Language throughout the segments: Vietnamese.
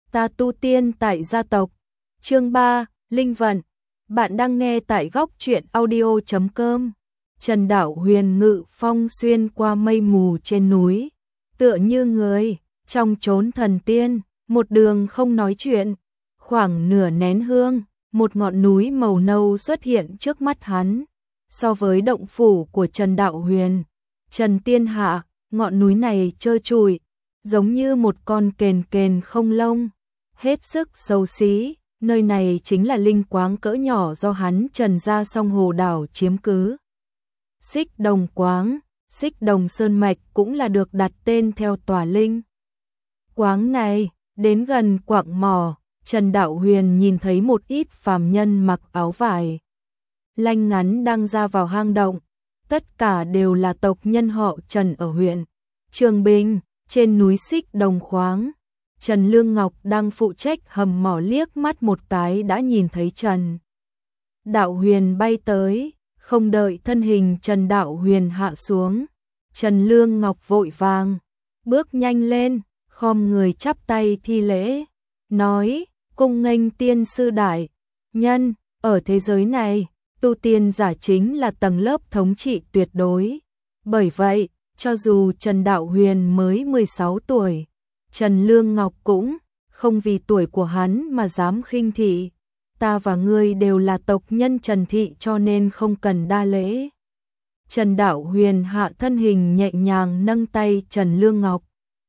Ta tu tiên tại gia tộc. Chương 3, Linh vận. Bạn đang nghe tại góc truyện audio.com. Trần Đạo Huyền ngự phong xuyên qua mây mù trên núi, tựa như người trong chốn thần tiên, một đường không nói chuyện. Khoảng nửa nén hương, một ngọn núi màu nâu xuất hiện trước mắt hắn. So với động phủ của Trần Đạo Huyền, Trần Tiên Hạ, ngọn núi này trơ trụi, giống như một con kền kền không lông, hết sức xấu xí. Nơi này chính là linh quáng cỡ nhỏ do hắn Trần gia Song Hồ đảo chiếm cứ. Xích Đồng Quáng, Xích Đồng Sơn Mạch cũng là được đặt tên theo tòa linh quáng này. Đến gần quặng mỏ, Trần Đạo Huyền nhìn thấy một ít phàm nhân mặc áo vải lanh ngắn đang ra vào hang động. Tất cả đều là tộc nhân họ Trần ở huyện Trường Bình, trên núi Xích Đồng Khoáng. Trần Lương Ngọc đang phụ trách hầm mỏ liếc mắt một cái đã nhìn thấy Trần Đạo Huyền bay tới, không đợi thân hình Trần Đạo Huyền hạ xuống, Trần Lương Ngọc vội vàng bước nhanh lên, khom người chắp tay thi lễ, nói: "Cung nghênh tiên sư đại nhân, ở thế giới này, tu tiên giả chính là tầng lớp thống trị tuyệt đối. Bởi vậy, cho dù Trần Đạo Huyền mới 16 tuổi, Trần Lương Ngọc cũng không vì tuổi của hắn mà dám khinh thị. Ta và ngươi đều là tộc nhân Trần thị cho nên không cần đa lễ." Trần Đạo Huyền hạ thân hình nhẹ nhàng nâng tay Trần Lương Ngọc,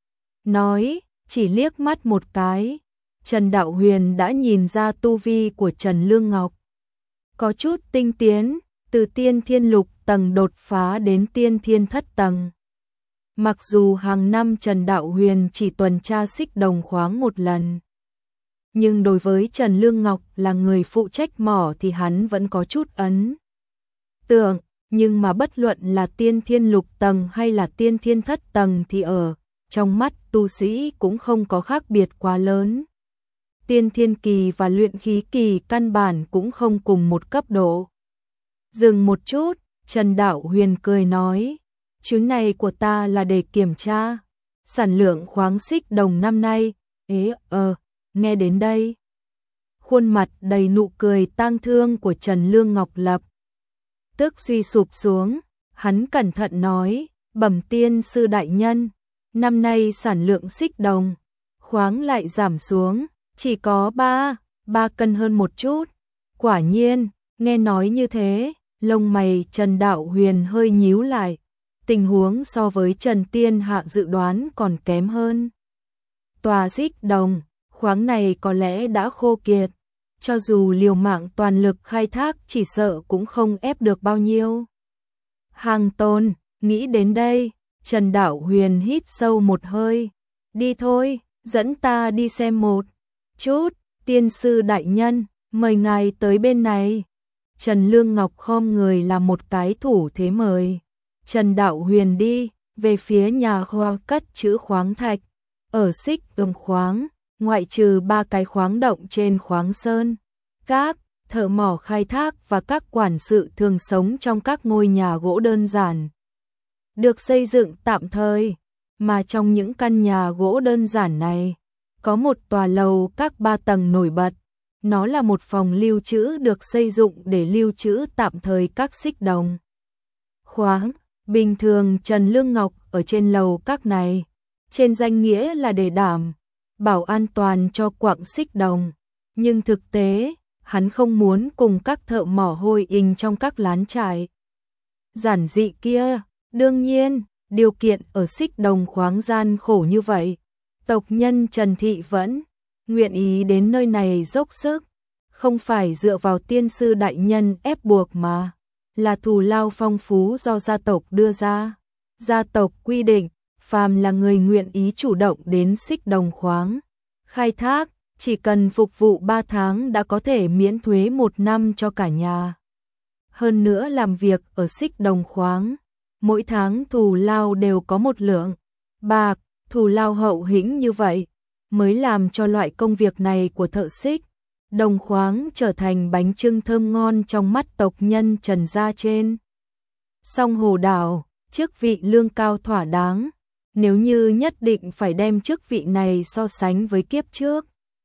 nói, chỉ liếc mắt một cái, Trần Đạo Huyền đã nhìn ra tu vi của Trần Lương Ngọc có chút tinh tiến, từ tiên thiên lục tầng đột phá đến tiên thiên thất tầng. Mặc dù hàng năm Trần Đạo Huyền chỉ tuần tra Xích Đồng Khoáng một lần, nhưng đối với Trần Lương Ngọc là người phụ trách mỏ thì hắn vẫn có chút ấn tượng. Nhưng mà bất luận là tiên thiên lục tầng hay là tiên thiên thất tầng thì ở trong mắt tu sĩ cũng không có khác biệt quá lớn. Tiên thiên kỳ và luyện khí kỳ căn bản cũng không cùng một cấp độ. Dừng một chút, Trần Đạo Huyền cười nói, chuyến này của ta là để kiểm tra sản lượng khoáng Xích Đồng năm nay. Nghe đến đây, khuôn mặt đầy nụ cười tang thương của Trần Lương Ngọc lập tức suy sụp xuống. Hắn cẩn thận nói, bẩm tiên sư đại nhân, năm nay sản lượng Xích Đồng khoáng lại giảm xuống, chỉ có 3 cân hơn một chút. Quả nhiên, nghe nói như thế, lông mày Trần Đạo Huyền hơi nhíu lại. Tình huống so với Trần Tiên Hạ dự đoán còn kém hơn. Tòa Xích Đồng khoáng này có lẽ đã khô kiệt, cho dù liều mạng toàn lực khai thác chỉ sợ cũng không ép được bao nhiêu hàng tồn. Nghĩ đến đây, Trần Đạo Huyền hít sâu một hơi, đi thôi, dẫn ta đi xem một chút. Tiên sư đại nhân, mời ngài tới bên này. Trần Lương Ngọc khom người làm một cái thủ thế mời Trần Đạo Huyền đi về phía nhà kho cất trữ khoáng thạch. Ở Xích Đồng Khoáng, ngoại trừ 3 cái khoáng động trên khoáng sơn, các thợ mỏ khai thác và các quản sự thường sống trong các ngôi nhà gỗ đơn giản được xây dựng tạm thời, mà trong những căn nhà gỗ đơn giản này có một tòa lầu các 3 tầng nổi bật. Nó là một phòng lưu trữ được xây dựng để lưu trữ tạm thời các Xích Đồng khoáng. Bình thường Trần Lương Ngọc ở trên lầu các này, trên danh nghĩa là để đảm bảo an toàn cho quặng Xích Đồng, nhưng thực tế, hắn không muốn cùng các thợ mỏ hôi ình trong các lán trại giản dị kia. Đương nhiên, điều kiện ở Xích Đồng khoáng gian khổ như vậy, tộc nhân Trần thị vẫn nguyện ý đến nơi này dốc sức, không phải dựa vào tiên sư đại nhân ép buộc mà là thù lao phong phú do gia tộc đưa ra. Gia tộc quy định, phàm là người nguyện ý chủ động đến Xích Đồng khoáng khai thác, chỉ cần phục vụ 3 tháng đã có thể miễn thuế 1 năm cho cả nhà. Hơn nữa làm việc ở Xích Đồng khoáng, mỗi tháng thù lao đều có một lượng bạc. Thù lao hậu hĩnh như vậy mới làm cho loại công việc này của thợ Xích Đồng khoáng trở thành bánh chưng thơm ngon trong mắt tộc nhân Trần gia trên Song Hồ đảo. Chức vị lương cao thỏa đáng, nếu như nhất định phải đem chức vị này so sánh với kiếp trước,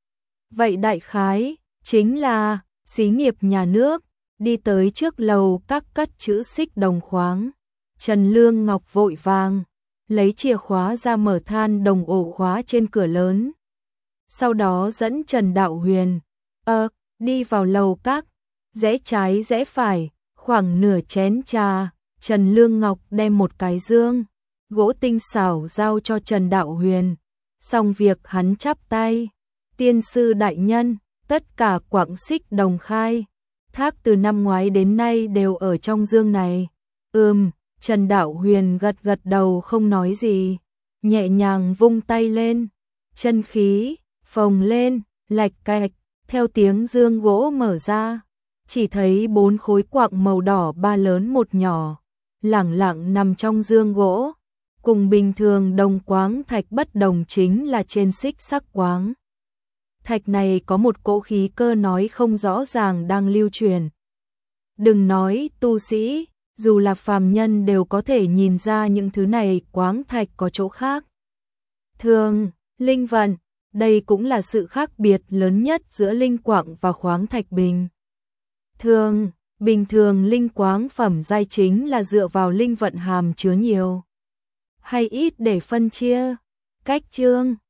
Vậy đại khái chính là xí nghiệp nhà nước. Đi tới trước lầu các cất chữ xích đồng khoáng. Trần Lương Ngọc vội vàng lấy chìa khóa ra mở than đồng ổ khóa trên cửa lớn. Sau đó dẫn Trần Đạo Huyền đi vào lầu các, rẽ trái rẽ phải, khoảng nửa chén trà, Trần Lương Ngọc đem một cái dương gỗ tinh xảo giao cho Trần Đạo Huyền. Xong việc hắn chắp tay, tiên sư đại nhân, tất cả quặng xích đồng khai thác từ năm ngoái đến nay đều ở trong dương này. Trần Đạo Huyền gật gật đầu không nói gì, nhẹ nhàng vung tay lên, chân khí phồng lên, lạch cạch, theo tiếng dương gỗ mở ra, chỉ thấy 4 khối quặng màu đỏ, 3 lớn 1 nhỏ, lẳng lặng nằm trong dương gỗ. Cùng bình thường đồng quáng thạch bất đồng chính là trên xích sắc quáng thạch này có một cỗ khí cơ nói không rõ ràng đang lưu truyền. Đừng nói tu sĩ, dù là phàm nhân đều có thể nhìn ra những thứ này quáng thạch có chỗ khác thường, linh vận. Đây cũng là sự khác biệt lớn nhất giữa linh quặng và khoáng thạch bình thường. Bình thường linh quáng phẩm giai chính là dựa vào linh vận hàm chứa nhiều hay ít để phân chia. Cách chương